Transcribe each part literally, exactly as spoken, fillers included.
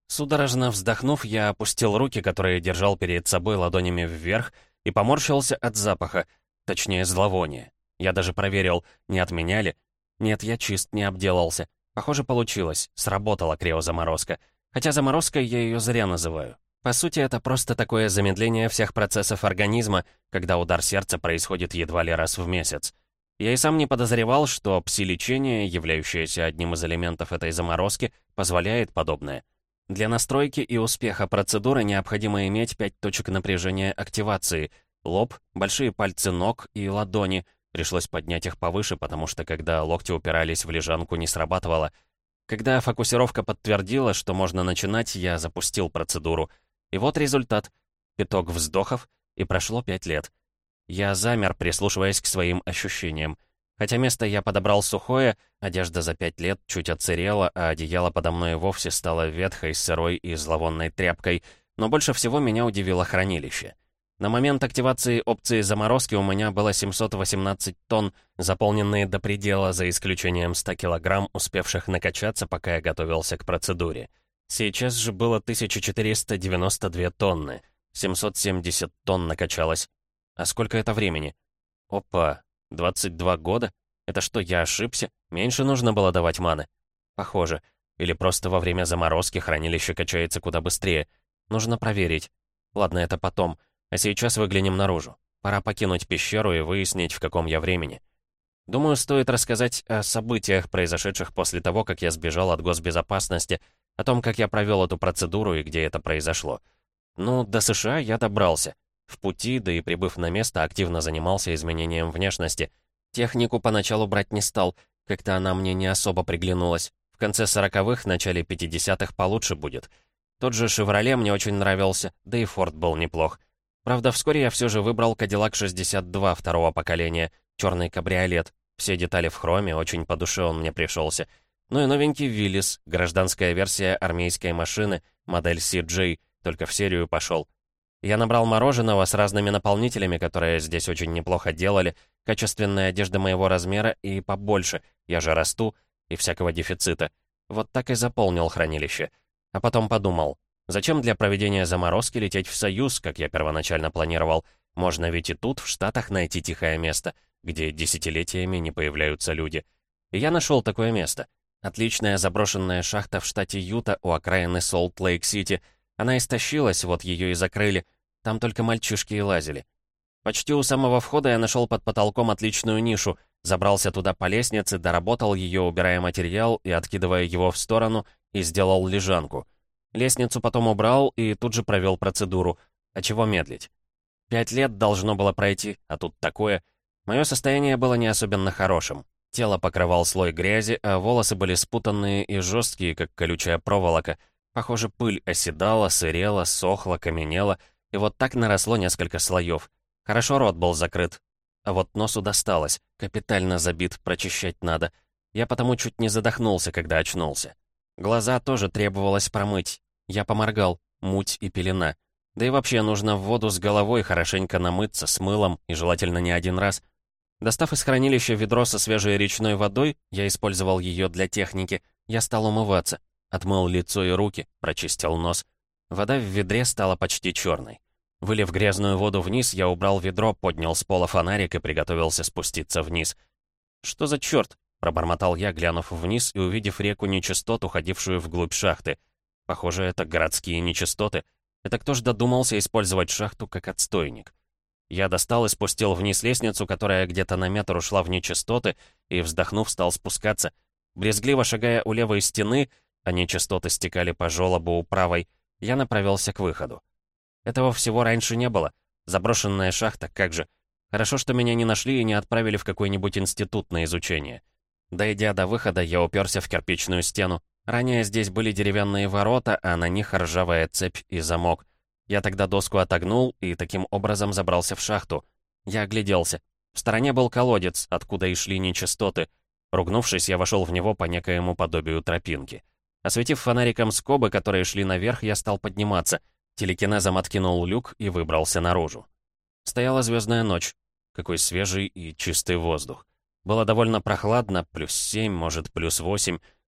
Судорожно вздохнув, я опустил руки, которые держал перед собой ладонями вверх, и поморщился от запаха, точнее зловония. Я даже проверил, не от меня ли. Нет, я чист, не обделался. Похоже, получилось, сработала криозаморозка. Хотя заморозкой я ее зря называю. По сути, это просто такое замедление всех процессов организма, когда удар сердца происходит едва ли раз в месяц. Я и сам не подозревал, что пси-лечение, являющееся одним из элементов этой заморозки, позволяет подобное. Для настройки и успеха процедуры необходимо иметь пять точек напряжения активации: лоб, большие пальцы ног и ладони. Пришлось поднять их повыше, потому что когда локти упирались в лежанку, не срабатывало. Когда фокусировка подтвердила, что можно начинать, я запустил процедуру. И вот результат. Пяток вздохов, и прошло пять лет. Я замер, прислушиваясь к своим ощущениям. Хотя место я подобрал сухое, одежда за пять лет чуть отсырела, а одеяло подо мной вовсе стало ветхой, сырой и зловонной тряпкой, но больше всего меня удивило хранилище. На момент активации опции заморозки у меня было семьсот восемнадцать тонн, заполненные до предела, за исключением ста килограмм, успевших накачаться, пока я готовился к процедуре. Сейчас же было тысяча четыреста девяносто две тонны. семьсот семьдесят тонн накачалось. А сколько это времени? Опа, двадцать два года? Это что, я ошибся? Меньше нужно было давать маны? Похоже. Или просто во время заморозки хранилище качается куда быстрее. Нужно проверить. Ладно, это потом. А сейчас выглянем наружу. Пора покинуть пещеру и выяснить, в каком я времени. Думаю, стоит рассказать о событиях, произошедших после того, как я сбежал от госбезопасности, о том, как я провел эту процедуру и где это произошло. Ну, до США я добрался. В пути, да и прибыв на место, активно занимался изменением внешности. Технику поначалу брать не стал, как-то она мне не особо приглянулась. В конце сороковых, начале пятидесятых получше будет. Тот же «Шевроле» мне очень нравился, да и «Форд» был неплох. Правда, вскоре я все же выбрал «Кадиллак шестьдесят два» второго поколения, черный кабриолет. Все детали в хроме, очень по душе он мне пришелся. Ну и новенький «Виллис», гражданская версия армейской машины, модель си джей, только в серию пошел. Я набрал мороженого с разными наполнителями, которые здесь очень неплохо делали, качественная одежда моего размера и побольше, я же расту, и всякого дефицита. Вот так и заполнил хранилище. А потом подумал, зачем для проведения заморозки лететь в Союз, как я первоначально планировал? Можно ведь и тут, в Штатах, найти тихое место, где десятилетиями не появляются люди. И я нашел такое место. Отличная заброшенная шахта в штате Юта у окраины Солт-Лейк-Сити. Она истощилась, вот ее и закрыли. Там только мальчишки и лазили. Почти у самого входа я нашел под потолком отличную нишу, забрался туда по лестнице, доработал ее, убирая материал и откидывая его в сторону, и сделал лежанку. Лестницу потом убрал и тут же провел процедуру. А чего медлить? Пять лет должно было пройти, а тут такое. Мое состояние было не особенно хорошим. Тело покрывал слой грязи, а волосы были спутанные и жесткие, как колючая проволока. Похоже, пыль оседала, сырела, сохла, каменела, и вот так наросло несколько слоев. Хорошо рот был закрыт. А вот носу досталось, капитально забит, прочищать надо. Я потому чуть не задохнулся, когда очнулся. Глаза тоже требовалось промыть. Я поморгал, муть и пелена. Да и вообще нужно в воду с головой хорошенько намыться, с мылом, и желательно не один раз. Достав из хранилища ведро со свежей речной водой, я использовал ее для техники, я стал умываться. Отмыл лицо и руки, прочистил нос. Вода в ведре стала почти черной. Вылив грязную воду вниз, я убрал ведро, поднял с пола фонарик и приготовился спуститься вниз. «Что за черт?» — пробормотал я, глянув вниз и увидев реку нечистот, уходившую вглубь шахты. Похоже, это городские нечистоты. Это кто ж додумался использовать шахту как отстойник? Я достал и спустил вниз лестницу, которая где-то на метр ушла в нечистоты, и, вздохнув, стал спускаться. Брезгливо шагая у левой стены, а нечистоты стекали по желобу у правой, я направился к выходу. Этого всего раньше не было. Заброшенная шахта, как же. Хорошо, что меня не нашли и не отправили в какой-нибудь институт на изучение. Дойдя до выхода, я уперся в кирпичную стену. Ранее здесь были деревянные ворота, а на них ржавая цепь и замок. Я тогда доску отогнул и таким образом забрался в шахту. Я огляделся. В стороне был колодец, откуда и шли нечистоты. Ругнувшись, я вошел в него по некоему подобию тропинки. Осветив фонариком скобы, которые шли наверх, я стал подниматься. Телекинезом откинул люк и выбрался наружу. Стояла звездная ночь. Какой свежий и чистый воздух. Было довольно прохладно, плюс семь, может, плюс восемь.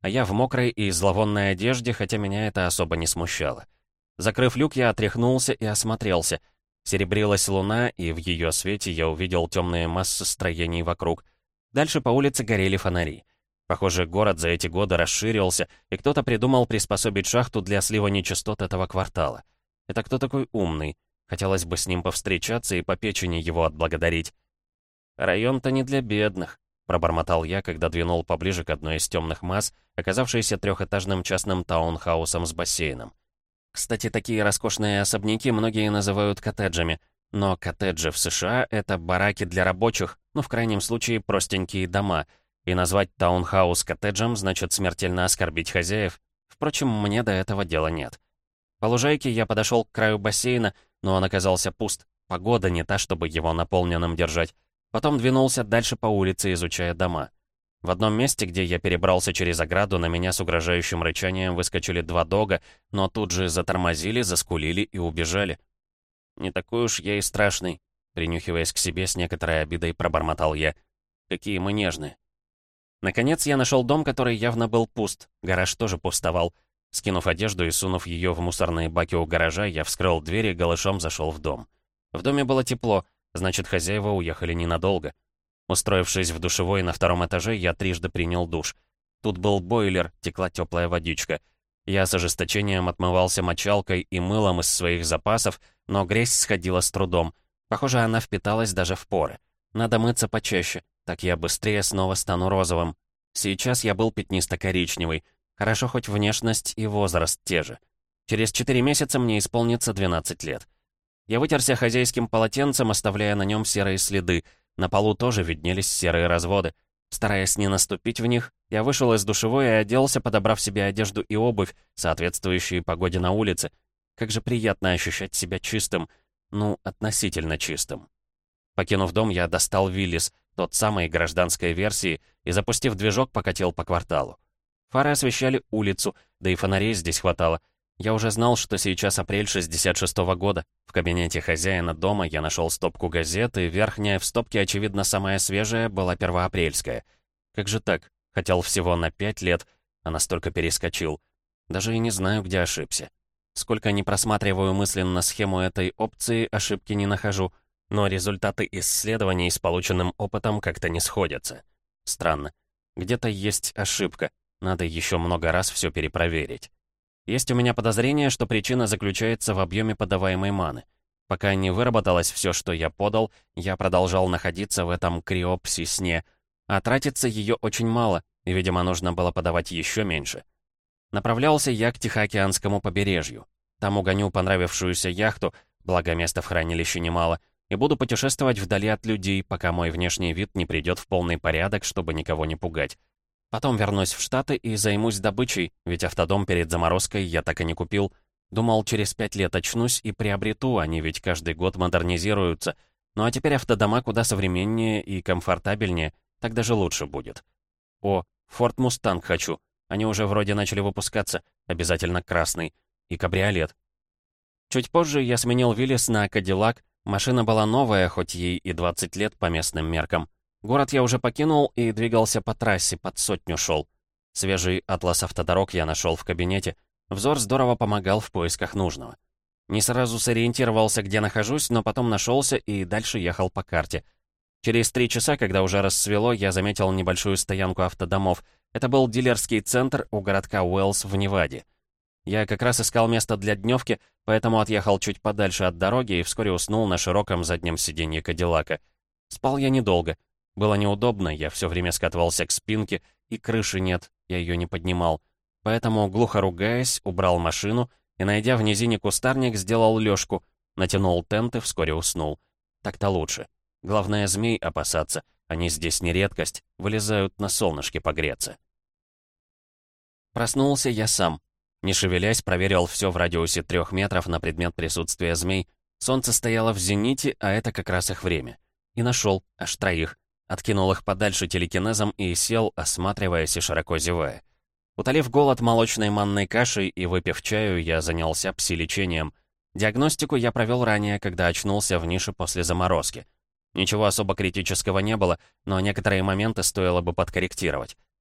а я в мокрой и зловонной одежде, хотя меня это особо не смущало. Закрыв люк, я отряхнулся и осмотрелся. Серебрилась луна, и в ее свете я увидел темные массы строений вокруг. Дальше по улице горели фонари. Похоже, город за эти годы расширился, и кто-то придумал приспособить шахту для слива нечистот этого квартала. Это кто такой умный? Хотелось бы с ним повстречаться и по печени его отблагодарить. «Район-то не для бедных», — пробормотал я, когда двинул поближе к одной из темных масс, оказавшейся трехэтажным частным таунхаусом с бассейном. Кстати, такие роскошные особняки многие называют коттеджами, но коттеджи в США — это бараки для рабочих, ну, в крайнем случае, простенькие дома, и назвать таунхаус коттеджем значит смертельно оскорбить хозяев. Впрочем, мне до этого дела нет. По лужайке я подошел к краю бассейна, но он оказался пуст. Погода не та, чтобы его наполненным держать. Потом двинулся дальше по улице, изучая дома. В одном месте, где я перебрался через ограду, на меня с угрожающим рычанием выскочили два дога, но тут же затормозили, заскулили и убежали. «Не такой уж я и страшный», — принюхиваясь к себе, с некоторой обидой пробормотал я. «Какие мы нежные». Наконец я нашел дом, который явно был пуст. Гараж тоже пустовал. Скинув одежду и сунув ее в мусорные баки у гаража, я вскрыл дверь и голышом зашел в дом. В доме было тепло, значит, хозяева уехали ненадолго. Устроившись в душевой на втором этаже, я трижды принял душ. Тут был бойлер, текла теплая водичка. Я с ожесточением отмывался мочалкой и мылом из своих запасов, но грязь сходила с трудом. Похоже, она впиталась даже в поры. Надо мыться почаще, так я быстрее снова стану розовым. Сейчас я был пятнисто-коричневый. Хорошо, хоть внешность и возраст те же. Через четыре месяца мне исполнится двенадцать лет. Я вытерся хозяйским полотенцем, оставляя на нем серые следы. На полу тоже виднелись серые разводы. Стараясь не наступить в них, я вышел из душевой и оделся, подобрав себе одежду и обувь, соответствующие погоде на улице. Как же приятно ощущать себя чистым. Ну, относительно чистым. Покинув дом, я достал Виллис, тот самый гражданской версии, и, запустив движок, покатил по кварталу. Фары освещали улицу, да и фонарей здесь хватало. Я уже знал, что сейчас апрель шестьдесят шестого года. В кабинете хозяина дома я нашел стопку газет, и верхняя в стопке, очевидно, самая свежая, была первоапрельская. Как же так? Хотел всего на пять лет, а настолько перескочил. Даже и не знаю, где ошибся. Сколько не просматриваю мысленно схему этой опции, ошибки не нахожу. Но результаты исследований с полученным опытом как-то не сходятся. Странно. Где-то есть ошибка. Надо еще много раз все перепроверить. Есть у меня подозрение, что причина заключается в объеме подаваемой маны. Пока не выработалось все, что я подал, я продолжал находиться в этом криопси-сне, а тратиться ее очень мало, и, видимо, нужно было подавать еще меньше. Направлялся я к Тихоокеанскому побережью. Там угоню понравившуюся яхту, благо места в хранилище немало, и буду путешествовать вдали от людей, пока мой внешний вид не придет в полный порядок, чтобы никого не пугать. Потом вернусь в Штаты и займусь добычей, ведь автодом перед заморозкой я так и не купил. Думал, через пять лет очнусь и приобрету, они ведь каждый год модернизируются. Ну а теперь автодома куда современнее и комфортабельнее, так даже лучше будет. О, Форд Мустанг хочу. Они уже вроде начали выпускаться, обязательно красный. И кабриолет. Чуть позже я сменил Виллис на Кадиллак. Машина была новая, хоть ей и двадцать лет по местным меркам. Город я уже покинул и двигался по трассе, под сотню шел. Свежий атлас автодорог я нашел в кабинете. Взор здорово помогал в поисках нужного. Не сразу сориентировался, где нахожусь, но потом нашелся и дальше ехал по карте. Через три часа, когда уже рассвело, я заметил небольшую стоянку автодомов. Это был дилерский центр у городка Уэллс в Неваде. Я как раз искал место для дневки, поэтому отъехал чуть подальше от дороги и вскоре уснул на широком заднем сиденье Кадиллака. Спал я недолго. Было неудобно, я все время скатывался к спинке, и крыши нет, я ее не поднимал. Поэтому, глухо ругаясь, убрал машину и, найдя в низине кустарник, сделал лёжку, натянул тент и вскоре уснул. Так-то лучше. Главное, змей опасаться, они здесь не редкость, вылезают на солнышке погреться. Проснулся я сам. Не шевелясь, проверил все в радиусе трех метров на предмет присутствия змей. Солнце стояло в зените, а это как раз их время. И нашел аж троих. Откинул их подальше телекинезом и сел, осматриваясь и широко зевая. Утолив голод молочной манной кашей и выпив чаю, я занялся пси-лечением. Диагностику я провел ранее, когда очнулся в нише после заморозки. Ничего особо критического не было, но некоторые моменты стоило бы подкорректировать.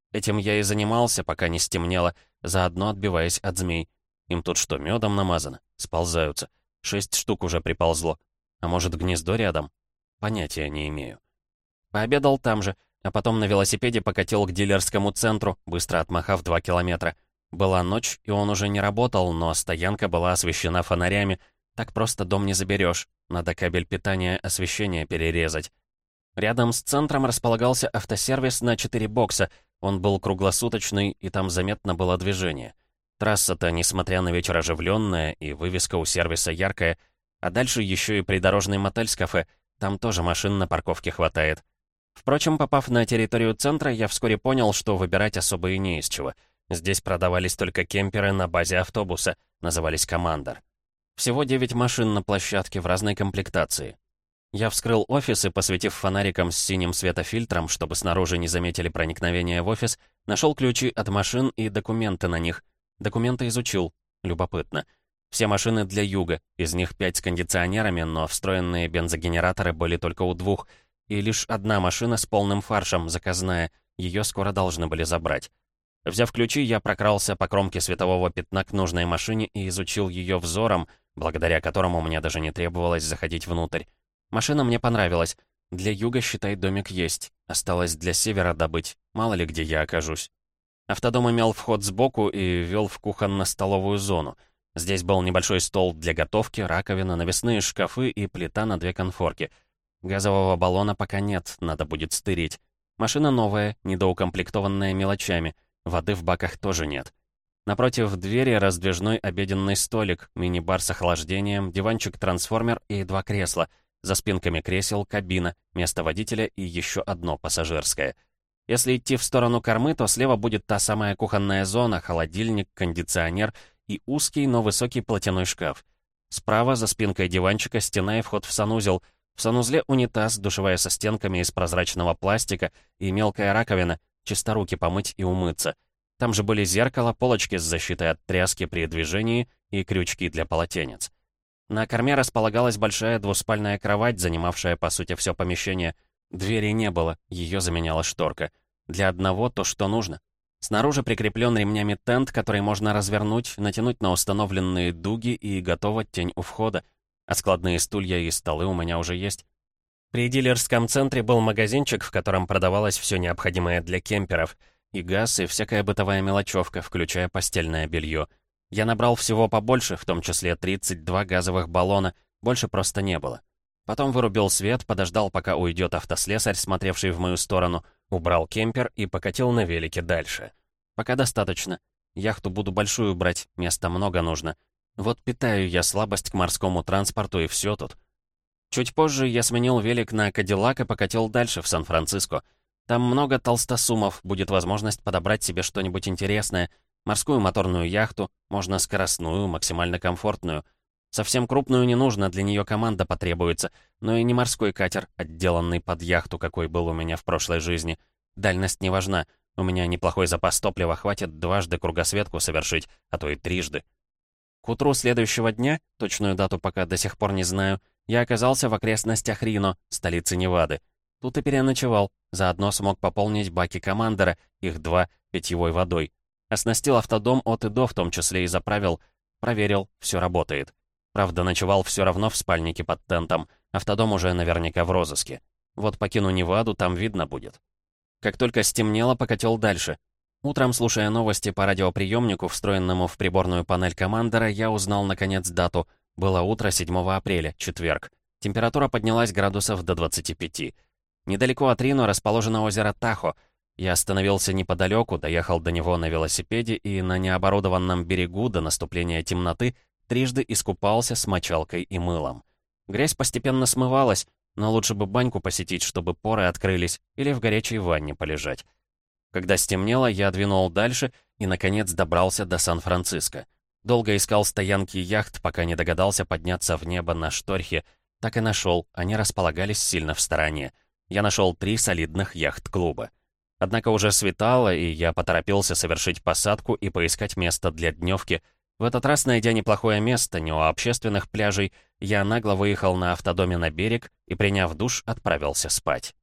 Этим я и занимался, пока не стемнело, заодно отбиваясь от змей. Им тут что, медом намазано? Сползаются. Шесть штук уже приползло. А может, гнездо рядом? Понятия не имею. Пообедал там же, а потом на велосипеде покатил к дилерскому центру, быстро отмахав два километра. Была ночь, и он уже не работал, но стоянка была освещена фонарями. Так просто дом не заберешь. Надо кабель питания освещения перерезать. Рядом с центром располагался автосервис на четыре бокса. Он был круглосуточный, и там заметно было движение. Трасса-то, несмотря на вечер, оживленная, и вывеска у сервиса яркая. А дальше еще и придорожный мотель с кафе. Там тоже машин на парковке хватает. Впрочем, попав на территорию центра, я вскоре понял, что выбирать особо и не из чего. Здесь продавались только кемперы на базе автобуса, назывались «Командор». Всего девять машин на площадке в разной комплектации. Я вскрыл офис и, посветив фонариком с синим светофильтром, чтобы снаружи не заметили проникновение в офис, нашел ключи от машин и документы на них. Документы изучил. Любопытно. Все машины для юга, из них пять с кондиционерами, но встроенные бензогенераторы были только у двух, и лишь одна машина с полным фаршем, заказная, ее скоро должны были забрать. Взяв ключи, я прокрался по кромке светового пятна к нужной машине и изучил ее взором, благодаря которому мне даже не требовалось заходить внутрь. Машина мне понравилась. Для юга, считай, домик есть. Осталось для севера добыть. Мало ли где я окажусь. Автодом имел вход сбоку и вел в кухонно-столовую зону. Здесь был небольшой стол для готовки, раковина, навесные шкафы и плита на две конфорки. Газового баллона пока нет, надо будет стырить. Машина новая, недоукомплектованная мелочами. Воды в баках тоже нет. Напротив двери раздвижной обеденный столик, мини-бар с охлаждением, диванчик-трансформер и два кресла. За спинками кресел кабина, место водителя и еще одно пассажирское. Если идти в сторону кормы, то слева будет та самая кухонная зона, холодильник, кондиционер и узкий, но высокий платяной шкаф. Справа, за спинкой диванчика, стена и вход в санузел. В санузле унитаз, душевая со стенками из прозрачного пластика и мелкая раковина, чисто руки помыть и умыться. Там же были зеркало, полочки с защитой от тряски при движении и крючки для полотенец. На корме располагалась большая двуспальная кровать, занимавшая, по сути, все помещение. Двери не было, ее заменяла шторка. Для одного то, что нужно. Снаружи прикреплен ремнями тент, который можно развернуть, натянуть на установленные дуги и готова тень у входа. А складные стулья и столы у меня уже есть. При дилерском центре был магазинчик, в котором продавалось все необходимое для кемперов. И газ, и всякая бытовая мелочевка, включая постельное белье. Я набрал всего побольше, в том числе тридцать два газовых баллона, больше просто не было. Потом вырубил свет, подождал, пока уйдет автослесарь, смотревший в мою сторону, убрал кемпер и покатил на велике дальше. Пока достаточно. Яхту буду большую брать, места много нужно. Вот питаю я слабость к морскому транспорту, и все тут. Чуть позже я сменил велик на Кадиллак и покатил дальше, в Сан-Франциско. Там много толстосумов, будет возможность подобрать себе что-нибудь интересное. Морскую моторную яхту, можно скоростную, максимально комфортную. Совсем крупную не нужно, для нее команда потребуется, но и не морской катер, отделанный под яхту, какой был у меня в прошлой жизни. Дальность не важна, у меня неплохой запас топлива, хватит дважды кругосветку совершить, а то и трижды. К утру следующего дня, точную дату пока до сих пор не знаю, я оказался в окрестностях Рино, столицы Невады. Тут и переночевал, заодно смог пополнить баки командора, их два, питьевой водой. Оснастил автодом от и до, в том числе и заправил. Проверил, все работает. Правда, ночевал все равно в спальнике под тентом. Автодом уже наверняка в розыске. Вот покину Неваду, там видно будет. Как только стемнело, покатил дальше. Утром, слушая новости по радиоприемнику, встроенному в приборную панель командора, я узнал, наконец, дату. Было утро седьмого апреля, четверг. Температура поднялась градусов до двадцати пяти. Недалеко от Рино расположено озеро Тахо. Я остановился неподалеку, доехал до него на велосипеде и на необорудованном берегу до наступления темноты трижды искупался с мочалкой и мылом. Грязь постепенно смывалась, но лучше бы баньку посетить, чтобы поры открылись, или в горячей ванне полежать. Когда стемнело, я двинул дальше и, наконец, добрался до Сан-Франциско. Долго искал стоянки яхт, пока не догадался подняться в небо на шторхе. Так и нашел, они располагались сильно в стороне. Я нашел три солидных яхт-клуба. Однако уже светало, и я поторопился совершить посадку и поискать место для дневки. В этот раз, найдя неплохое место, не у общественных пляжей, я нагло выехал на автодоме на берег и, приняв душ, отправился спать.